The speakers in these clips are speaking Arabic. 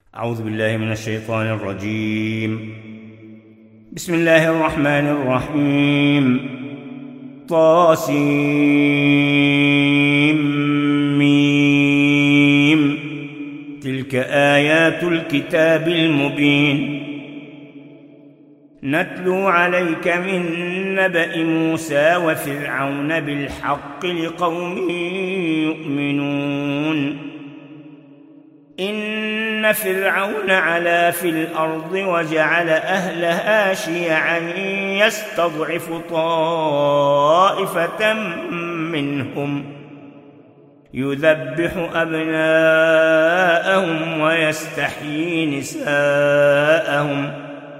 أعوذ بالله من الشيطان الرجيم. بسم الله الرحمن الرحيم. طاسيم. تلك آيات الكتاب المبين. نتلو عليك من نبأ موسى وفرعون بالحق لقوم يؤمنون. إن فرعون علا في الأرض وجعل أهلها شيعا يستضعف طائفة منهم يذبح أبناءهم ويستحيي نساءهم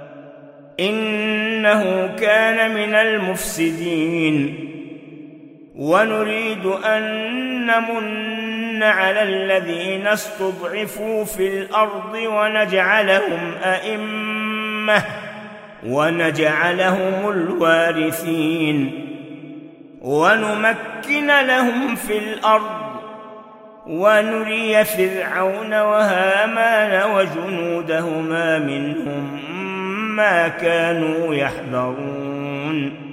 إنه كان من المفسدين. ونريد أن نمن على الذين استضعفوا في الأرض ونجعلهم الوارثين ونمكن لهم في الأرض ونري فرعون وهامان وجنودهما منهم ما كانوا يحذرون.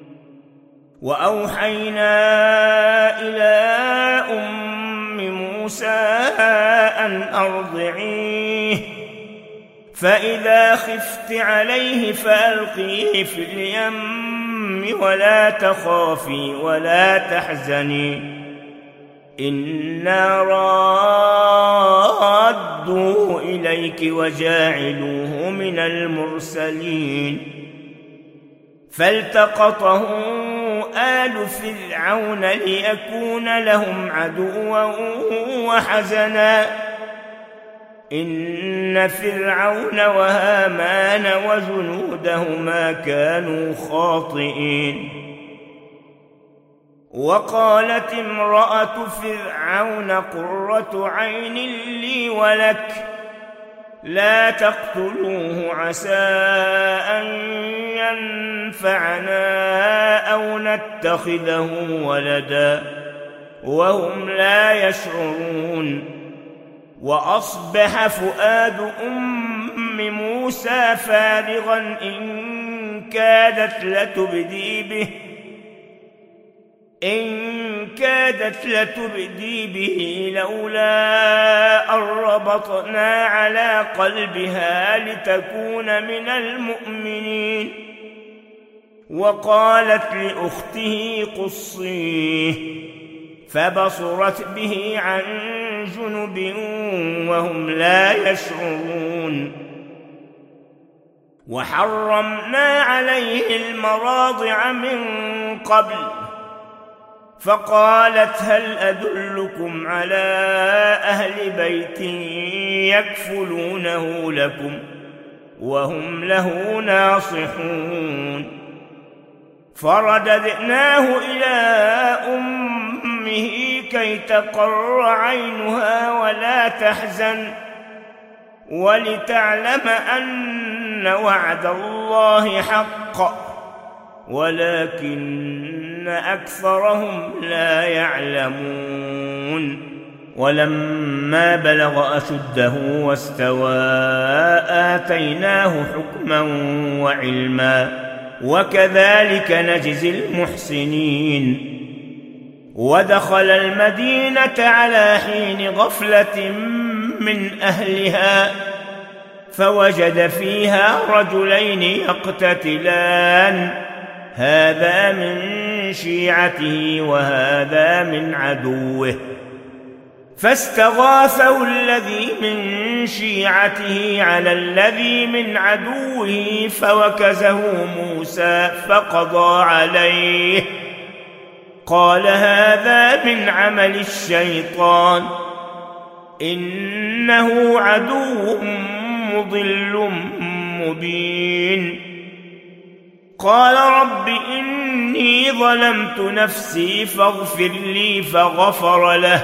وأوحينا إلى أم موسى أن أرضعيه فإذا خفت عليه فألقيه في اليم ولا تخافي ولا تحزني إنا رادوه إليك وجاعلوه من المرسلين. فالتقطه آل فرعون ليكون لهم عدوا وحزنا إن فرعون وهامان وجنودهما كانوا خاطئين. وقالت امرأة فرعون قرة عين لي ولك لا تقتلوه عسى أن ينفعنا أو نتخذه ولدا وهم لا يشعرون. وأصبح فؤاد أم موسى فارغا إن كادت لتبدي به لولا أن ربطنا على قلبها لتكون من المؤمنين. وقالت لأخته قصيه فبصرت به عن جنب وهم لا يشعرون. وحرمنا عليه المراضع من قبل فقالت هل أدلكم على أهل بيت يكفلونه لكم وهم له ناصحون. فرددناه إلى أمه كي تقر عينها ولا تحزن ولتعلم أن وعد الله حق ولكن أكثرهم لا يعلمون. ولما بلغ أشده واستوى آتيناه حكما وعلما وكذلك نجزي المحسنين. ودخل المدينة على حين غفلة من أهلها فوجد فيها رجلين يقتتلان هذا من شيعته وهذا من عدوه فاستغاثه الذي من شيعته على الذي من عدوه فوكزه موسى فقضى عليه قال هذا من عمل الشيطان إنه عدو مضل مبين. قال رب إني ظلمت نفسي فاغفر لي فغفر له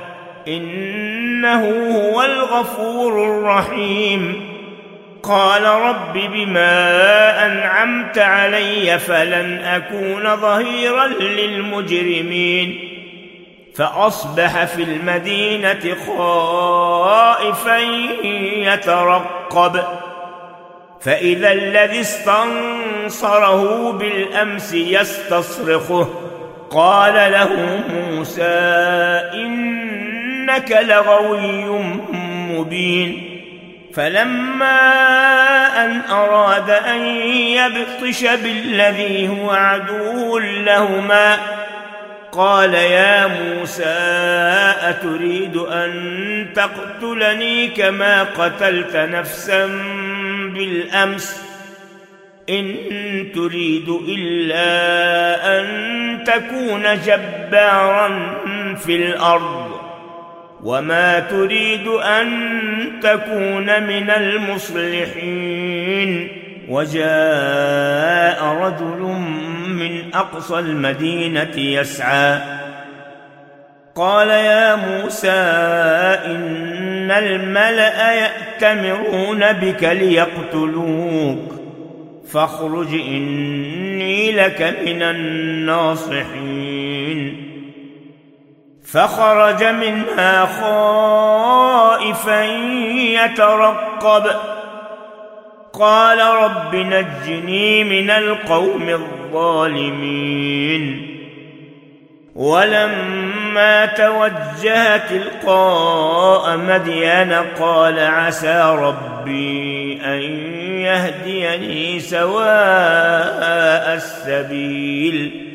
إنه هو الغفور الرحيم. قال رب بما أنعمت علي فلن أكون ظهيرا للمجرمين فأصبح في المدينة خائفا يترقب، فإذا الذي استنصره بالأمس يستصرخه، قال له موسى إنك لغوي مبين. فلما أن أراد أن يبطش بالذي هو عدو لهما قال يا موسى أتريد أن تقتلني كما قتلت نفسا بالأمس؟ إن تريد إلا أن تكون جبارا في الأرض وما تريد أن تكون من المصلحين. وجاء رجل من أقصى المدينة يسعى قال يا موسى إن الملأ يأتمرون بك ليقتلوك فاخرج إني لك من الناصحين. فخرج منها خائفا يترقب قال رب نجني من القوم الظالمين. ولما توجه تلقاء مدين قال عسى ربي أن يهديني سواء السبيل.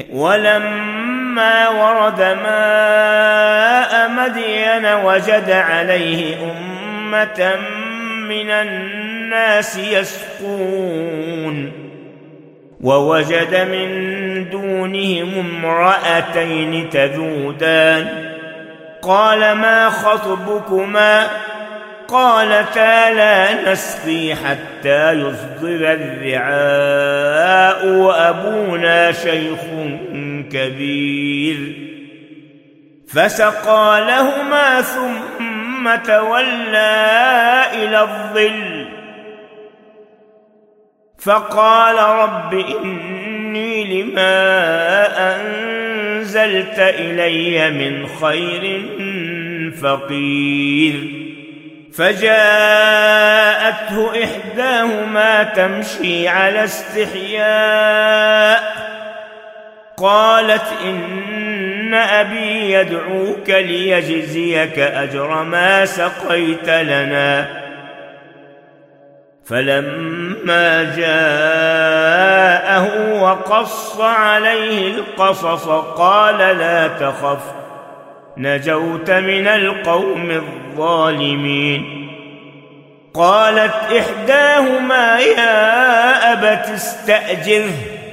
ولما ورد ماء مدين وجد عليه أمة من الناس يسقون ووجد من دونهم امرأتين تذودان قال ما خطبكما؟ قالتا لا نسقي حتى يصدر الرعاء وأبونا شيخ كبير. فسقى لهما ثم تولى إلى الظل فقال رب إني لما أنزلت إلي من خير فقير. فجاءته إحداهما تمشي على استحياء قالت إن أبي يدعوك ليجزيك أجر ما سقيت لنا. فلما جاءه وقص عليه القصص قال لا تخف نجوت من القوم الظالمين. قالت إحداهما يا أبت استأجره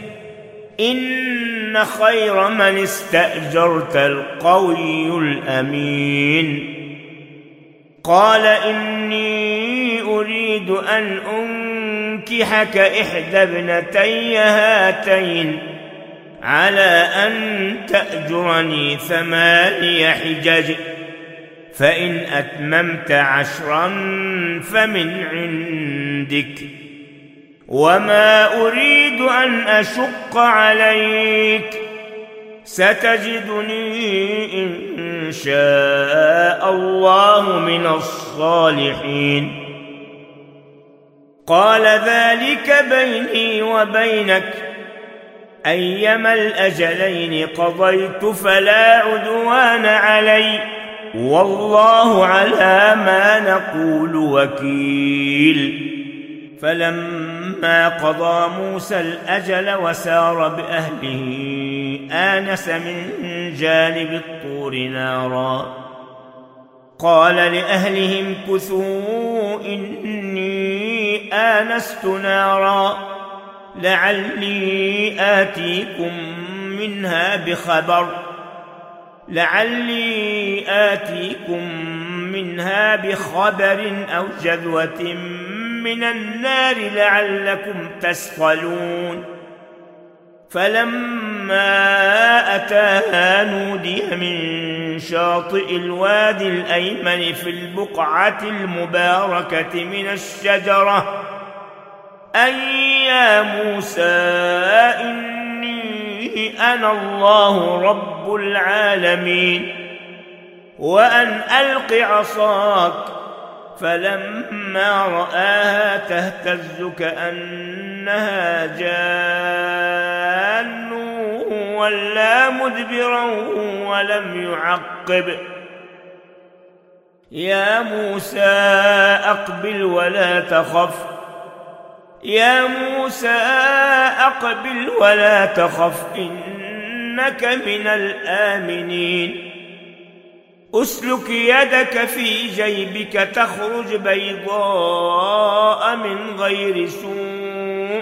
إن خير من استأجرت القوي الأمين. قال إني أريد أن أنكحك إحدى ابنتي هاتين على أن تأجرني 8 حجج فإن أتممت 10 فمن عندك وما أريد أن أشق عليك ستجدني إن شاء الله من الصالحين. قال ذلك بيني وبينك أيما الأجلين قضيت فلا عدوان علي والله على ما نقول وكيل. فلما قضى موسى الأجل وسار بأهله آنس من جانب الطور نارا قال لأهلهم كثوا إني آنست نارا لعلي آتيكم منها بخبر أو جذوة من النار لعلكم تصطلون. فلما أتاها نودي من شاطئ الوادي الأيمن في البقعة المباركة من الشجرة أن يا موسى إني أنا الله رب رب العالمين. وأن ألق عصاك، فلما رآها تهتز كأنها جان ولى مدبرا ولم يعقب. يا موسى أقبل ولا تخف، يا موسى أقبل ولا تخف إنك من الآمنين. أسلك يدك في جيبك تخرج بيضاء من غير سوء،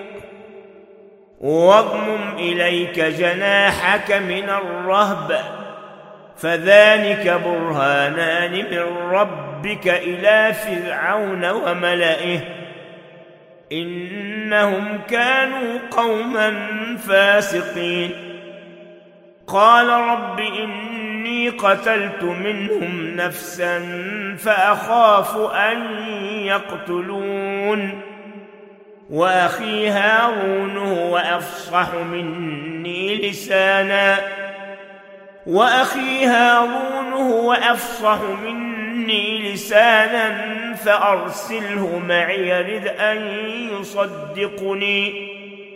واضمم إليك جناحك من الرهب، فذلك برهانان من ربك إلى فرعون وملئه إنهم كانوا قوما فاسقين. قال رب إني قتلت منهم نفسا فأخاف أن يقتلون، وأخي هارون هو أفصح مني لسانا، وأخي هارون هو أفصح مني لسانا فأرسله معي يرد أن يصدقني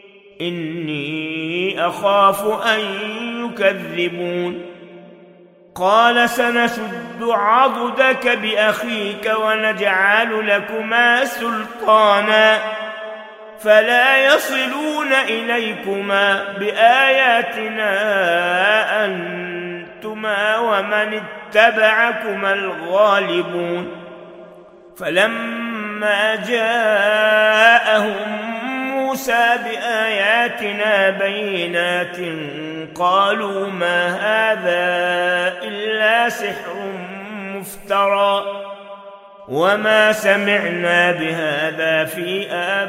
إني أخاف أن يكذبون. قال سنشد عضدك بأخيك ونجعل لكما سلطانا فلا يصلون إليكما بآياتنا أنتما ومن اتبعكما الغالبون. فلما جاءهم موسى بآياتنا بينات قالوا ما هذا إلا سحر مفترى وما سمعنا بهذا في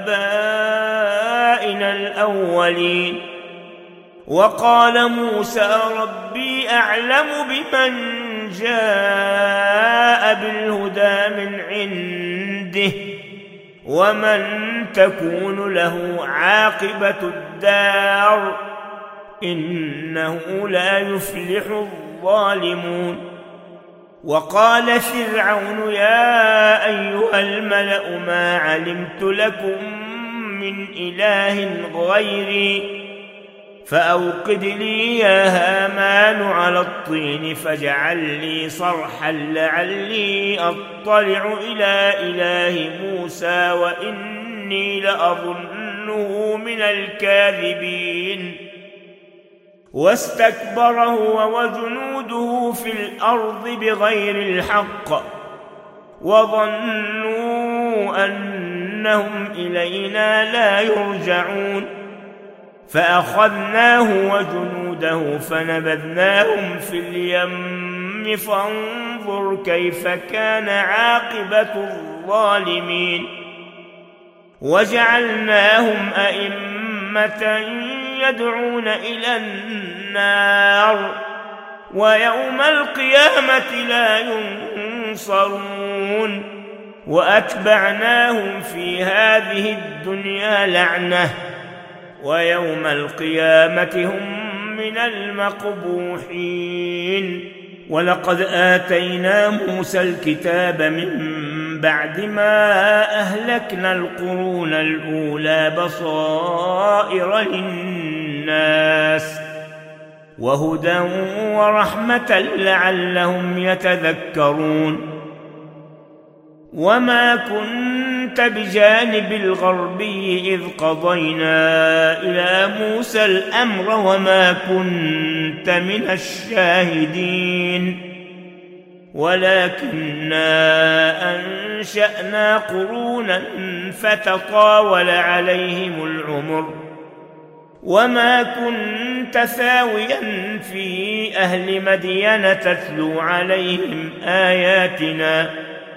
آبائنا الأولين. وقال موسى ربي أعلم بمن جاء بالهدى من عنده ومن تكون له عاقبة الدار إنه لا يفلح الظالمون. وقال فرعون يا أيها الملأ ما علمت لكم من إله غيري فأوقد لي يا هامان على الطين فاجعل لي صرحا لعلي أطلع إلى إله موسى وإني لأظنه من الكاذبين. واستكبر هو وجنوده في الأرض بغير الحق وظنوا أنهم إلينا لا يرجعون فأخذناه وجنوده فنبذناهم في اليم فانظر كيف كان عاقبة الظالمين. وجعلناهم أئمة يدعون إلى النار ويوم القيامة لا ينصرون. وأتبعناهم في هذه الدنيا لعنة ويوم القيامة هم من المقبوحين. ولقد آتينا موسى الكتاب من بعد ما أهلكنا القرون الأولى بصائر للناس وهدى ورحمة لعلهم يتذكرون. وما كنت بجانب الغربي إذ قضينا إلى موسى الأمر وما كنت من الشاهدين ولكننا أنشأنا قرونا فتطاول عليهم العمر وما كنت ثاويا في أهل مدين تتلو عليهم آياتنا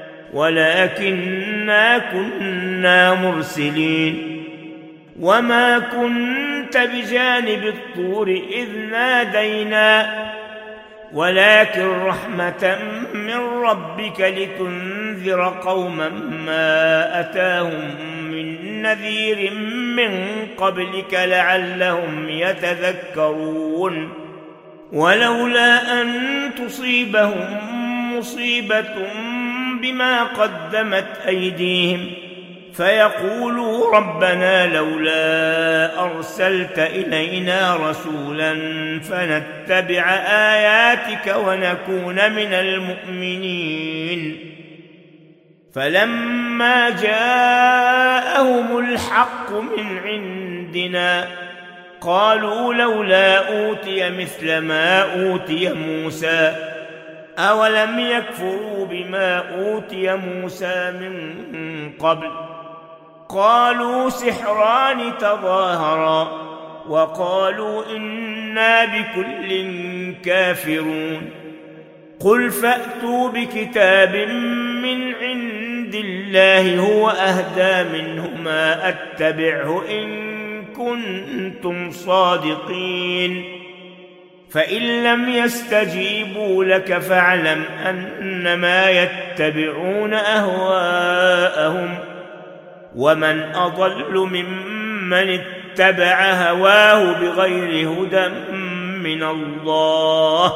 ولكننا كنا مرسلين. وما كنت بجانب الطور إذ نادينا ولكن رحمة من ربك لتنذر قوما ما أتاهم من نذير من قبلك لعلهم يتذكرون. ولولا أن تصيبهم مصيبة بما قدمت أيديهم فيقولوا ربنا لولا أرسلت إلينا رسولا فنتبع آياتك ونكون من المؤمنين. فلما جاءهم الحق من عندنا قالوا لولا أوتي مثل ما أوتي موسى أولم يكفروا بما أوتي موسى من قبل قالوا سحران تظاهرا وقالوا إنا بكل كافرون. قل فأتوا بكتاب من عند الله هو أهدى منهما أتبعه إن كنتم صادقين. فإن لم يستجيبوا لك فاعلم أنما يتبعون أهواءهم ومن أضل ممن اتبع هواه بغير هدى من الله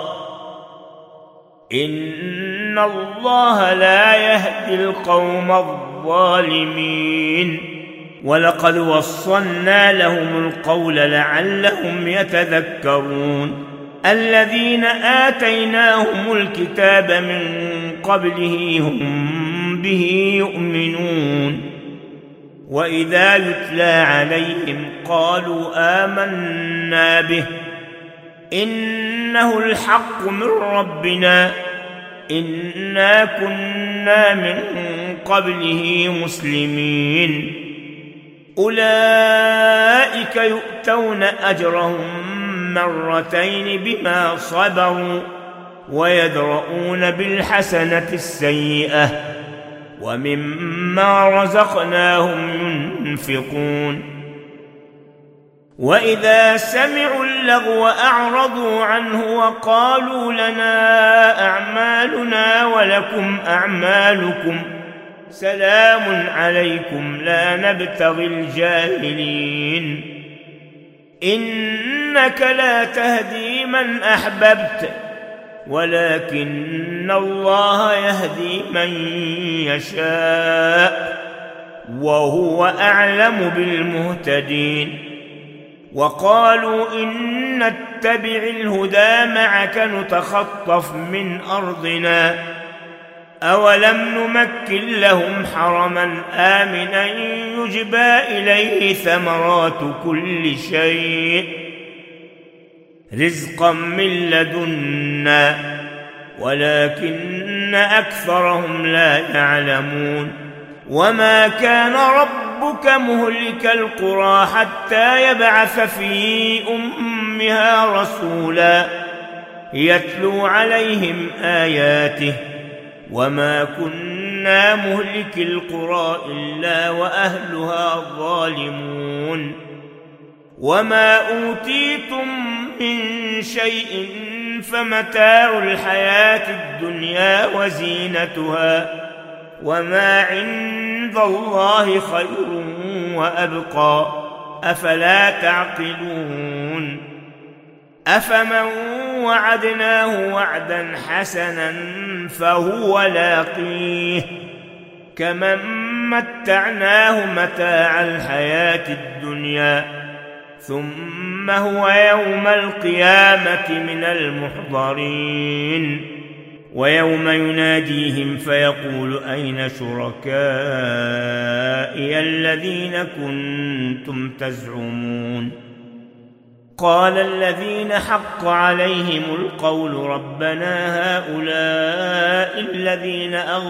إن الله لا يهدي القوم الظالمين. ولقد وصلنا لهم القول لعلهم يتذكرون. الذين آتيناهم الكتاب من قبله هم به يؤمنون وإذا يتلى عليهم قالوا آمنا به إنه الحق من ربنا إنا كنا من قبله مسلمين. أولئك يؤتون أجرهم مرتين بما صبروا ويدرؤون بالحسنة السيئة ومما رزقناهم ينفقون. وإذا سمعوا اللغو أعرضوا عنه وقالوا لنا أعمالنا ولكم أعمالكم سلام عليكم لا نبتغي الجاهلين. إنك لا تهدي من أحببت ولكن الله يهدي من يشاء وهو أعلم بالمهتدين. وقالوا إن نتبع الهدى معك نتخطف من أرضنا أولم نمكن لهم حرما آمنا يجبى إليه ثمرات كل شيء رزقا من لدنا ولكن أكثرهم لا يعلمون. وما كان ربك مهلك القرى حتى يبعث في أمها رسولا يتلو عليهم آياته وما كنا مهلك القرى إلا وأهلها ظالمون. وما أوتيتم من شيء فمتاع الحياة الدنيا وزينتها وما عند الله خير وأبقى أفلا تعقلون. أفمن وعدناه وعدا حسنا فهو لاقيه كمن متعناه متاع الحياة الدنيا ثم هو يوم القيامة من المحضرين. ويوم يناديهم فيقول أين شركائي الذين كنتم تزعمون قال الذين حق عليهم القول ربنا هؤلاء الذين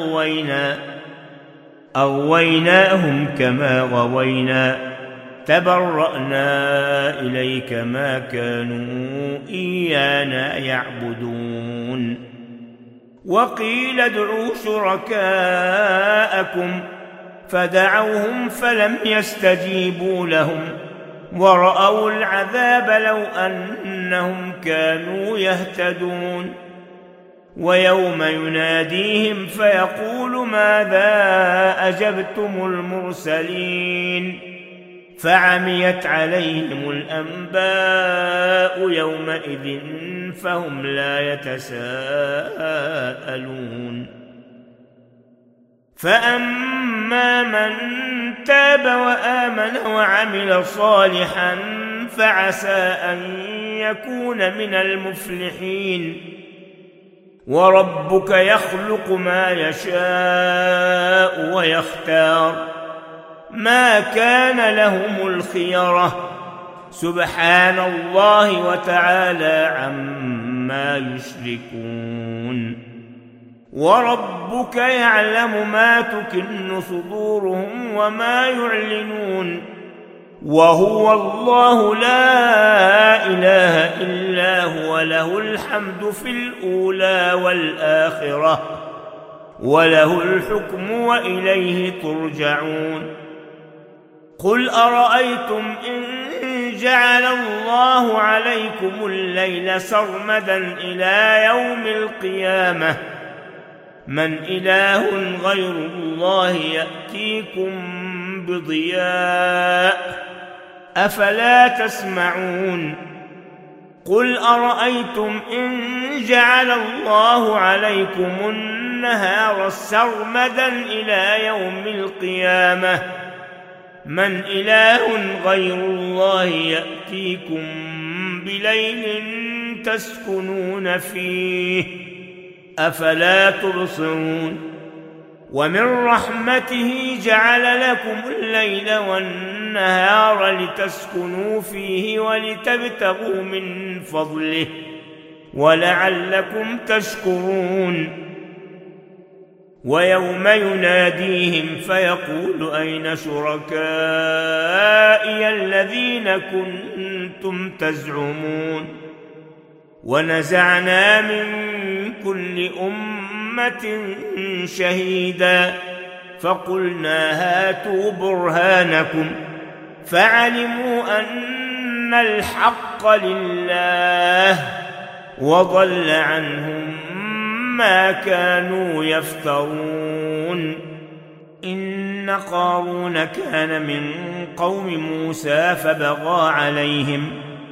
أغويناهم كما غوينا تبرأنا إليك ما كانوا إيانا يعبدون. وقيل ادعوا شركاءكم فدعوهم فلم يستجيبوا لهم ورأوا العذاب لو أنهم كانوا يهتدون. ويوم يناديهم فيقول ماذا أجبتم المرسلين فعميت عليهم الأنباء يومئذ فهم لا يتساءلون فأما من تاب وآمن وعمل صالحا فعسى أن يكون من المفلحين وربك يخلق ما يشاء ويختار ما كان لهم الخيرة سبحان الله وتعالى عما يشركون وربك يعلم ما تكن صدورهم وما يعلنون وهو الله لا إله إلا هو له الحمد في الأولى والآخرة وله الحكم وإليه ترجعون قل أرأيتم إن جعل الله عليكم الليل سرمدا إلى يوم القيامة من إله غير الله يأتيكم بضياء أفلا تسمعون قل أرأيتم إن جعل الله عليكم النهار سرمدا إلى يوم القيامة من إله غير الله يأتيكم بليل تسكنون فيه أفلا تبصرون ومن رحمته جعل لكم الليل والنهار لتسكنوا فيه ولتبتغوا من فضله ولعلكم تشكرون ويوم يناديهم فيقول أين شركائي الذين كنتم تزعمون ونزعنا من كل أمة شهيدا فقلنا هاتوا برهانكم فعلموا أن الحق لله وضل عنهم ما كانوا يفترون إن قارون كان من قوم موسى فبغى عليهم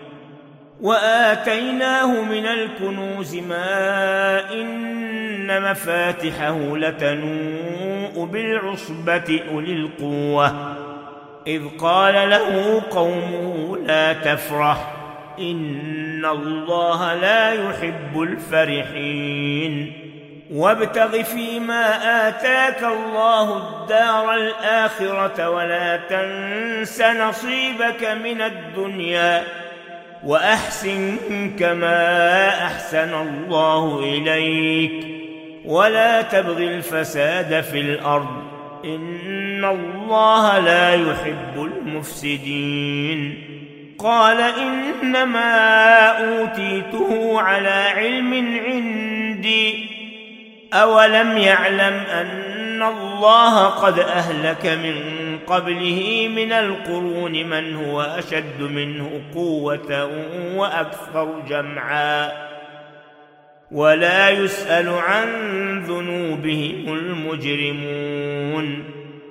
وآتيناه من الكنوز ما إن مفاتحه لتنوء بالعصبة أولي القوة إذ قال له قومه لا تفرح إن الله لا يحب الفرحين وابتغ فيما آتاك الله الدار الآخرة ولا تنس نصيبك من الدنيا وأحسن كما أحسن الله إليك ولا تبغ الفساد في الأرض إن الله لا يحب المفسدين قال إنما أوتيته على علم عندي أولم يعلم أن الله قد أهلك من قبله من القرون من هو أشد منه قوة وأكثر جمعا ولا يسأل عن ذنوبهم المجرمون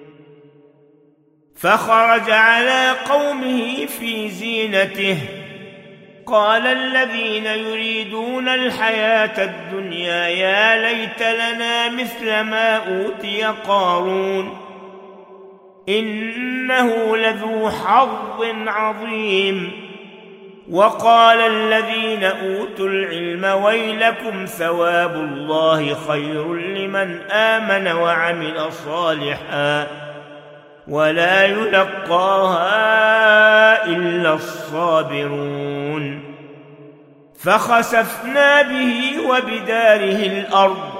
فخرج على قومه في زينته قال الذين يريدون الحياة الدنيا يا ليت لنا مثل ما أوتي قارون إنه لذو حظ عظيم وقال الذين أوتوا العلم ويلكم ثواب الله خير لمن آمن وعمل صالحا ولا يلقاها إلا الصابرون فخسفنا به وبداره الأرض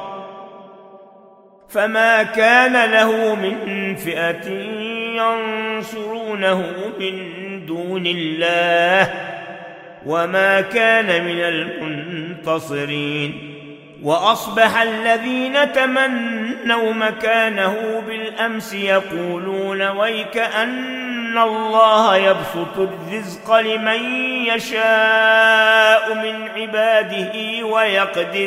فما كان له من فئة ينصرونه من دون الله وما كان من المنتصرين وأصبح الذين تمنوا مكانه بالأمس يقولون ويك أن الله يبسط الرزق لمن يشاء من عباده ويقدر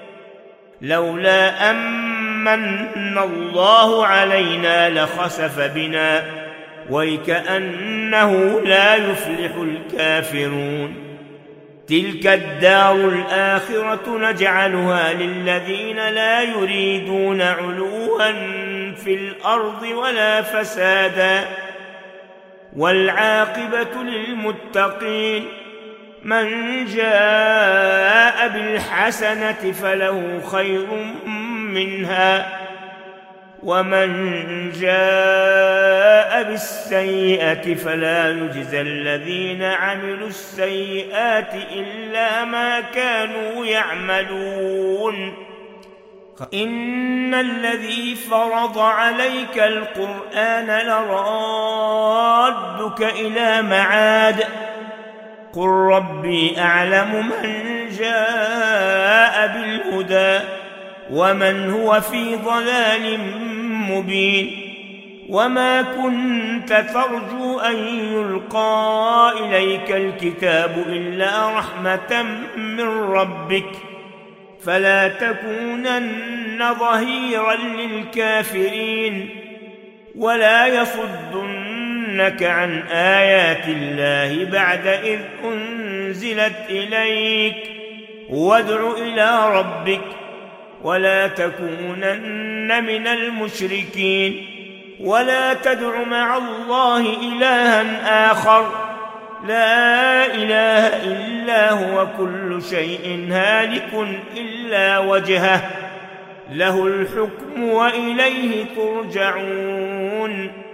لولا أمن الله علينا لخسف بنا ويكأنه لا يفلح الكافرون. تلك الدار الآخرة نجعلها للذين لا يريدون علوا في الأرض ولا فسادا والعاقبة للمتقين. من جاء بالحسنة فله خير منها ومن جاء بالسيئة فلا يجزى الذين عملوا السيئات إلا ما كانوا يعملون. إن الذي فرض عليك القرآن لرادك إلى معاد قل ربي أعلم من جاء بالهدى ومن هو في ضلال مبين. وما كنت ترجو أن يلقى إليك الكتاب إلا رحمة من ربك فلا تكونن ظهيرا للكافرين ولا يصدنك عن آيات الله بعد إذ أنزلت إليك وادع إلى ربك ولا تكونن من المشركين. ولا تدع مع الله إلها آخر لا إله إلا هو كل شيء هالك إلا وجهه له الحكم وإليه ترجعون.